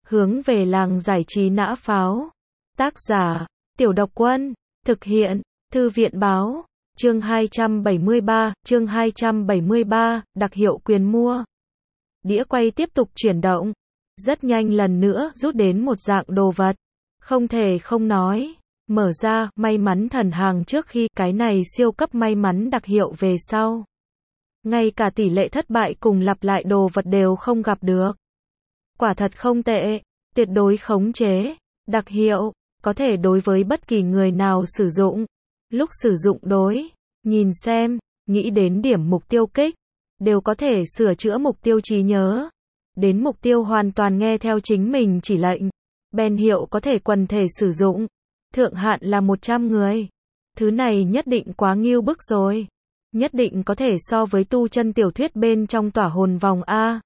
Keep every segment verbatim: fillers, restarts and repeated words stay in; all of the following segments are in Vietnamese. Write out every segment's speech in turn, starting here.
Hướng về làng giải trí nã pháo. Tác giả, Tiểu Độc Quân. Thực hiện, Thư viện báo. Chương hai trăm bảy mươi ba, chương hai trăm bảy mươi ba, đặc hiệu quyền mua. Đĩa quay tiếp tục chuyển động. Rất nhanh lần nữa rút đến một dạng đồ vật. Không thể không nói. Mở ra, may mắn thần hàng trước khi cái này siêu cấp may mắn đặc hiệu về sau. Ngay cả tỷ lệ thất bại cùng lặp lại đồ vật đều không gặp được. Quả thật không tệ, tuyệt đối khống chế, đặc hiệu, có thể đối với bất kỳ người nào sử dụng. Lúc sử dụng đối, nhìn xem, nghĩ đến điểm mục tiêu kích, đều có thể sửa chữa mục tiêu trí nhớ. Đến mục tiêu hoàn toàn nghe theo chính mình chỉ lệnh. Ben hiệu có thể quần thể sử dụng. Thượng hạn là một trăm người. Thứ này nhất định quá ngưu bức rồi. Nhất định có thể so với tu chân tiểu thuyết bên trong tỏa hồn vòng A.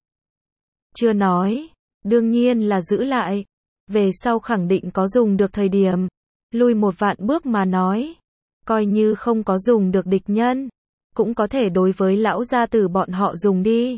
Chưa nói, đương nhiên là giữ lại. Về sau khẳng định có dùng được thời điểm. Lui một vạn bước mà nói. Coi như không có dùng được địch nhân. Cũng có thể đối với lão gia tử bọn họ dùng đi.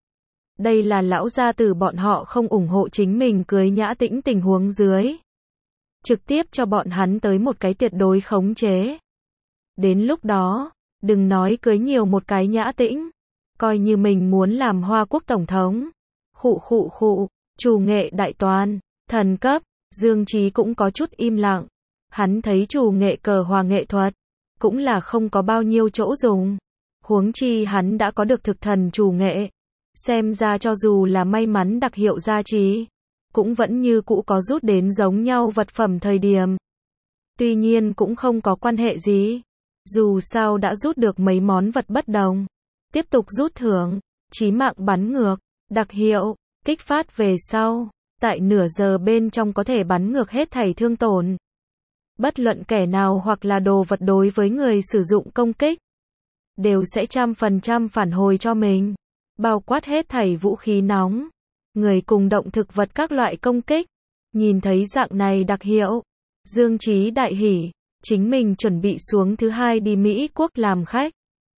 Đây là lão gia tử bọn họ không ủng hộ chính mình cưới Nhã Tĩnh tình huống dưới. Trực tiếp cho bọn hắn tới một cái tuyệt đối khống chế. Đến lúc đó, đừng nói cưới nhiều một cái Nhã Tĩnh. Coi như mình muốn làm Hoa Quốc Tổng thống. Khụ khụ khụ, trù nghệ đại toàn, thần cấp, Dương Chí cũng có chút im lặng. Hắn thấy trù nghệ cờ hòa nghệ thuật, cũng là không có bao nhiêu chỗ dùng. Huống chi hắn đã có được thực thần trù nghệ. Xem ra cho dù là may mắn đặc hiệu gia trì, cũng vẫn như cũ có rút đến giống nhau vật phẩm thời điểm. Tuy nhiên cũng không có quan hệ gì. Dù sao đã rút được mấy món vật bất đồng. Tiếp tục rút thưởng, chí mạng bắn ngược, đặc hiệu, kích phát về sau. Tại nửa giờ bên trong có thể bắn ngược hết thảy thương tổn. Bất luận kẻ nào hoặc là đồ vật đối với người sử dụng công kích. Đều sẽ trăm phần trăm phản hồi cho mình. Bao quát hết thảy vũ khí nóng. Người cùng động thực vật các loại công kích. Nhìn thấy dạng này đặc hiệu. Dương Chí đại hỉ. Chính mình chuẩn bị xuống thứ hai đi Mỹ Quốc làm khách.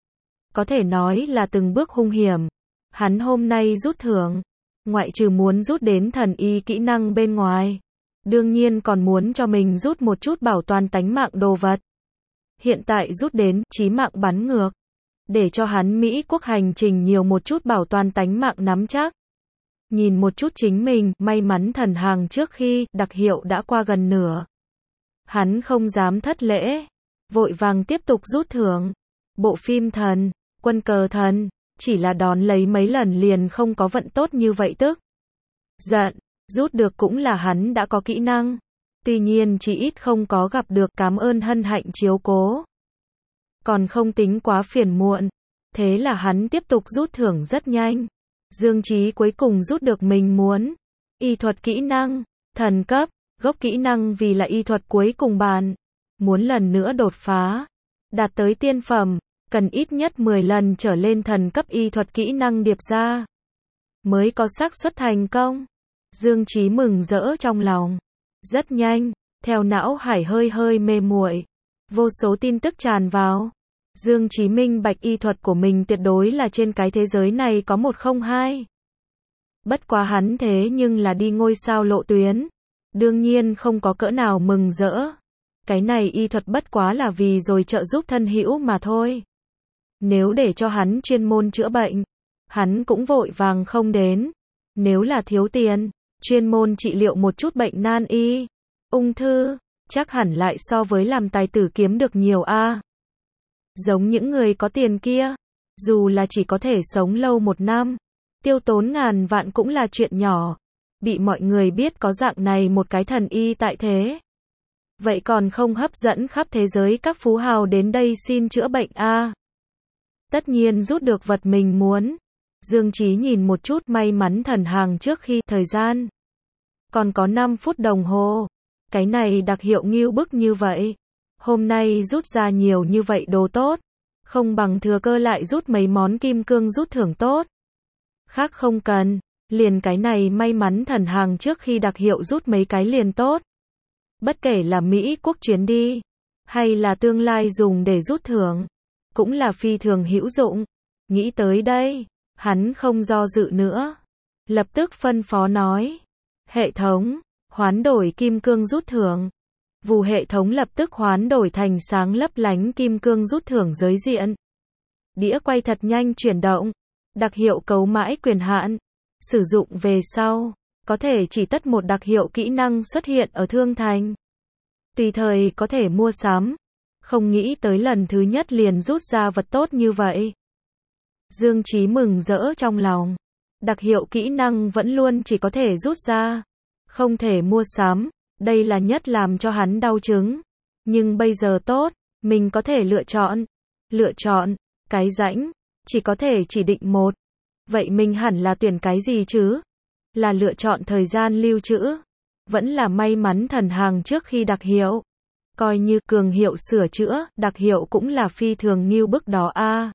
Có thể nói là từng bước hung hiểm. Hắn hôm nay rút thưởng. Ngoại trừ muốn rút đến thần y kỹ năng bên ngoài. Đương nhiên còn muốn cho mình rút một chút bảo toàn tánh mạng đồ vật. Hiện tại rút đến chí mạng bắn ngược. Để cho hắn Mỹ Quốc hành trình nhiều một chút bảo toàn tánh mạng nắm chắc. Nhìn một chút chính mình, may mắn thần hàng trước khi đặc hiệu đã qua gần nửa. Hắn không dám thất lễ. Vội vàng tiếp tục rút thưởng. Bộ phim thần, quân cờ thần, chỉ là đón lấy mấy lần liền không có vận tốt như vậy tức. Giận, rút được cũng là hắn đã có kỹ năng. Tuy nhiên chỉ ít không có gặp được cảm ơn hân hạnh chiếu cố. Còn không tính quá phiền muộn. Thế là hắn tiếp tục rút thưởng rất nhanh. Dương Chí cuối cùng rút được mình muốn. Y thuật kỹ năng, thần cấp, gốc kỹ năng vì là y thuật cuối cùng bàn. Muốn lần nữa đột phá, đạt tới tiên phẩm, cần ít nhất mười lần trở lên thần cấp y thuật kỹ năng điệp ra. Mới có xác suất thành công. Dương Chí mừng rỡ trong lòng. Rất nhanh, theo não hải hơi hơi mê muội. Vô số tin tức tràn vào. Dương Chí minh bạch y thuật của mình tuyệt đối là trên cái thế giới này có một không hai. Bất quá hắn thế nhưng là đi ngôi sao lộ tuyến. Đương nhiên không có cỡ nào mừng rỡ. Cái này y thuật bất quá là vì rồi trợ giúp thân hữu mà thôi. Nếu để cho hắn chuyên môn chữa bệnh, hắn cũng vội vàng không đến. Nếu là thiếu tiền, chuyên môn trị liệu một chút bệnh nan y, ung thư, chắc hẳn lại so với làm tài tử kiếm được nhiều a. Giống những người có tiền kia, dù là chỉ có thể sống lâu một năm, tiêu tốn ngàn vạn cũng là chuyện nhỏ. Bị mọi người biết có dạng này một cái thần y tại thế. Vậy còn không hấp dẫn khắp thế giới các phú hào đến đây xin chữa bệnh a. Tất nhiên rút được vật mình muốn. Dương Chí nhìn một chút may mắn thần hàng trước khi thời gian. Còn có năm phút đồng hồ. Cái này đặc hiệu ngưu bức như vậy. Hôm nay rút ra nhiều như vậy đồ tốt. Không bằng thừa cơ lại rút mấy món kim cương rút thưởng tốt. Khác không cần. Liền cái này may mắn thần hàng trước khi đặc hiệu rút mấy cái liền tốt. Bất kể là Mỹ Quốc chuyến đi. Hay là tương lai dùng để rút thưởng. Cũng là phi thường hữu dụng. Nghĩ tới đây. Hắn không do dự nữa. Lập tức phân phó nói. Hệ thống, hoán đổi kim cương rút thưởng. Vù hệ thống lập tức hoán đổi thành sáng lấp lánh kim cương rút thưởng giới diện. Đĩa quay thật nhanh chuyển động. Đặc hiệu cấu mãi quyền hạn. Sử dụng về sau, có thể chỉ tất một đặc hiệu kỹ năng xuất hiện ở thương thành. Tùy thời có thể mua sắm. Không nghĩ tới lần thứ nhất liền rút ra vật tốt như vậy. Dương Chí mừng rỡ trong lòng. Đặc hiệu kỹ năng vẫn luôn chỉ có thể rút ra, không thể mua sắm. Đây là nhất làm cho hắn đau chứng. Nhưng bây giờ tốt, mình có thể lựa chọn. Lựa chọn, cái rãnh, chỉ có thể chỉ định một. Vậy mình hẳn là tuyển cái gì chứ? Là lựa chọn thời gian lưu trữ. Vẫn là may mắn thần hàng trước khi đặc hiệu. Coi như cường hiệu sửa chữa, đặc hiệu cũng là phi thường nghiêu bức đó a. À.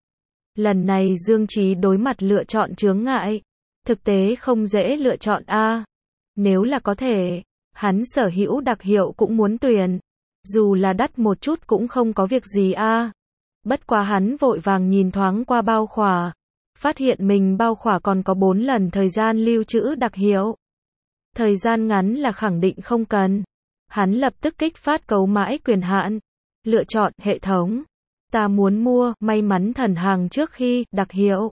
Lần này Dương Chí đối mặt lựa chọn chướng ngại. Thực tế không dễ lựa chọn a. À. Nếu là có thể, hắn sở hữu đặc hiệu cũng muốn tuyển. Dù là đắt một chút cũng không có việc gì a. À. Bất quá hắn vội vàng nhìn thoáng qua bao khỏa. Phát hiện mình bao khỏa còn có bốn lần thời gian lưu trữ đặc hiệu. Thời gian ngắn là khẳng định không cần. Hắn lập tức kích phát cấu mãi quyền hạn. Lựa chọn hệ thống. Ta muốn mua may mắn thần hàng trước khi đặc hiệu.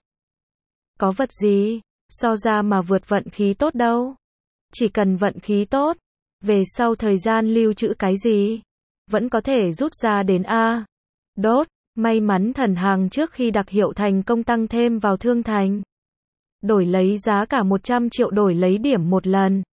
Có vật gì so ra mà vượt vận khí tốt đâu. Chỉ cần vận khí tốt. Về sau thời gian lưu trữ cái gì vẫn có thể rút ra đến A. Đốt. May mắn thần hàng trước khi đặc hiệu thành công tăng thêm vào thương thành. Đổi lấy giá cả một trăm triệu đổi lấy điểm một lần.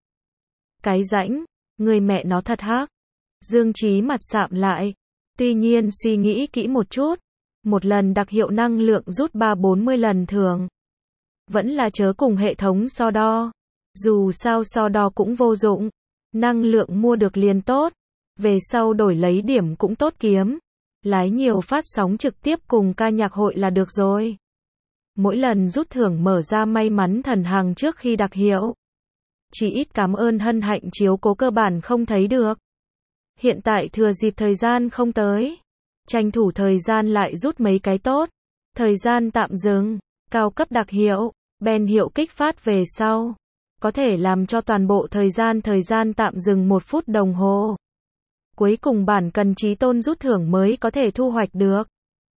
Cái rãnh, người mẹ nó thật hắc. Dương Chí mặt sạm lại. Tuy nhiên suy nghĩ kỹ một chút. Một lần đặc hiệu năng lượng rút ba bốn mươi lần thường. Vẫn là chớ cùng hệ thống so đo. Dù sao so đo cũng vô dụng. Năng lượng mua được liền tốt. Về sau đổi lấy điểm cũng tốt kiếm. Lái nhiều phát sóng trực tiếp cùng ca nhạc hội là được rồi. Mỗi lần rút thưởng mở ra may mắn thần hàng trước khi đặc hiệu. Chỉ ít cảm ơn hân hạnh chiếu cố cơ bản không thấy được. Hiện tại thừa dịp thời gian không tới. Tranh thủ thời gian lại rút mấy cái tốt. Thời gian tạm dừng. Cao cấp đặc hiệu. Ben hiệu kích phát về sau. Có thể làm cho toàn bộ thời gian thời gian tạm dừng một phút đồng hồ. Cuối cùng bản cần trí tôn rút thưởng mới có thể thu hoạch được.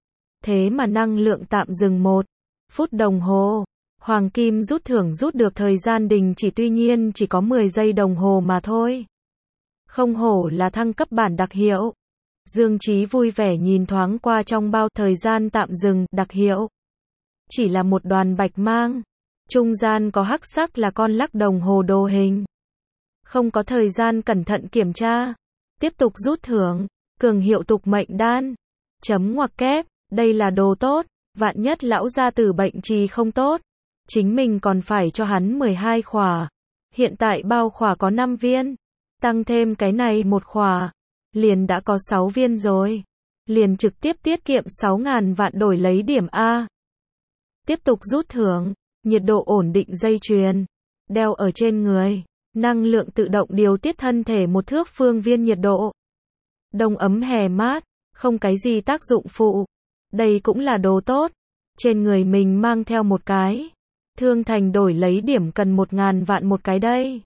Thế mà năng lượng tạm dừng một phút đồng hồ. Hoàng kim rút thưởng rút được thời gian đình chỉ tuy nhiên chỉ có mười giây đồng hồ mà thôi. Không hổ là thăng cấp bản đặc hiệu. Dương Chí vui vẻ nhìn thoáng qua trong bao thời gian tạm dừng đặc hiệu. Chỉ là một đoàn bạch mang. Trung gian có hắc sắc là con lắc đồng hồ đồ hình. Không có thời gian cẩn thận kiểm tra. Tiếp tục rút thưởng. Cường hiệu tục mệnh đan. Chấm ngoặc kép. Đây là đồ tốt. Vạn nhất lão gia tử bệnh trì không tốt. Chính mình còn phải cho hắn mười hai khỏa. Hiện tại bao khỏa có năm viên. Tăng thêm cái này một khỏa. Liền đã có sáu viên rồi. Liền trực tiếp tiết kiệm sáu ngàn vạn đổi lấy điểm A. Tiếp tục rút thưởng. Nhiệt độ ổn định dây chuyền. Đeo ở trên người. Năng lượng tự động điều tiết thân thể một thước phương viên nhiệt độ. Đông ấm hè mát. Không cái gì tác dụng phụ. Đây cũng là đồ tốt. Trên người mình mang theo một cái. Thương thành đổi lấy điểm cần một ngàn vạn một cái đây.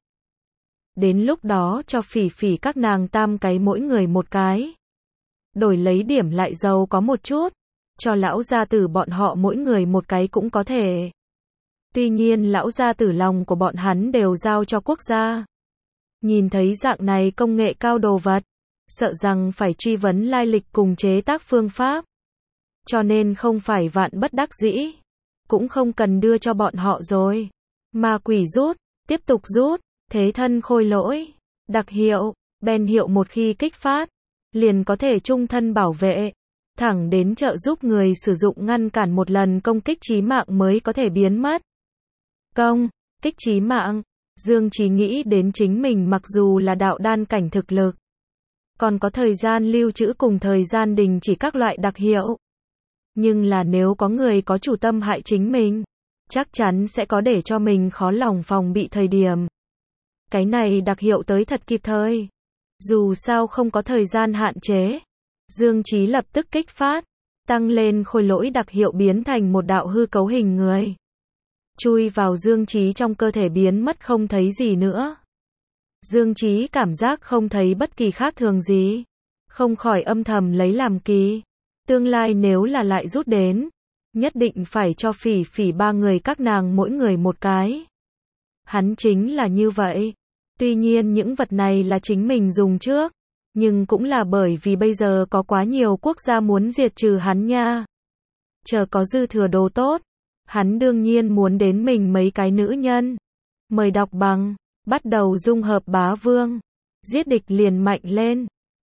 Đến lúc đó cho phỉ phỉ các nàng tam cái mỗi người một cái. Đổi lấy điểm lại giàu có một chút. Cho lão gia tử bọn họ mỗi người một cái cũng có thể. Tuy nhiên lão gia tử lòng của bọn hắn đều giao cho quốc gia. Nhìn thấy dạng này công nghệ cao đồ vật. Sợ rằng phải truy vấn lai lịch cùng chế tác phương pháp. Cho nên không phải vạn bất đắc dĩ. Cũng không cần đưa cho bọn họ rồi. Ma quỷ rút. Tiếp tục rút. Thế thân khôi lỗi. Đặc hiệu. Ben hiệu một khi kích phát. Liền có thể trung thân bảo vệ. Thẳng đến trợ giúp người sử dụng ngăn cản một lần công kích chí mạng mới có thể biến mất. Công. Kích chí mạng. Dương Chí nghĩ đến chính mình mặc dù là đạo đan cảnh thực lực. Còn có thời gian lưu trữ cùng thời gian đình chỉ các loại đặc hiệu. Nhưng là nếu có người có chủ tâm hại chính mình. Chắc chắn sẽ có để cho mình khó lòng phòng bị thời điểm. Cái này đặc hiệu tới thật kịp thời. Dù sao không có thời gian hạn chế. Dương Chí lập tức kích phát. Tăng lên khôi lỗi đặc hiệu biến thành một đạo hư cấu hình người. chui vào Dương Chí trong cơ thể biến mất không thấy gì nữa. Dương Chí cảm giác không thấy bất kỳ khác thường gì, không khỏi âm thầm lấy làm kỳ. Tương lai nếu là lại rút đến, nhất định phải cho Phỉ Phỉ ba người các nàng mỗi người một cái. Hắn chính là như vậy. Tuy nhiên những vật này là chính mình dùng trước, nhưng cũng là bởi vì bây giờ có quá nhiều quốc gia muốn diệt trừ hắn nha. Chờ có dư thừa đồ tốt, hắn đương nhiên muốn đến mình mấy cái nữ nhân. Mời đọc bằng, bắt đầu dung hợp bá vương, giết địch liền mạnh lên.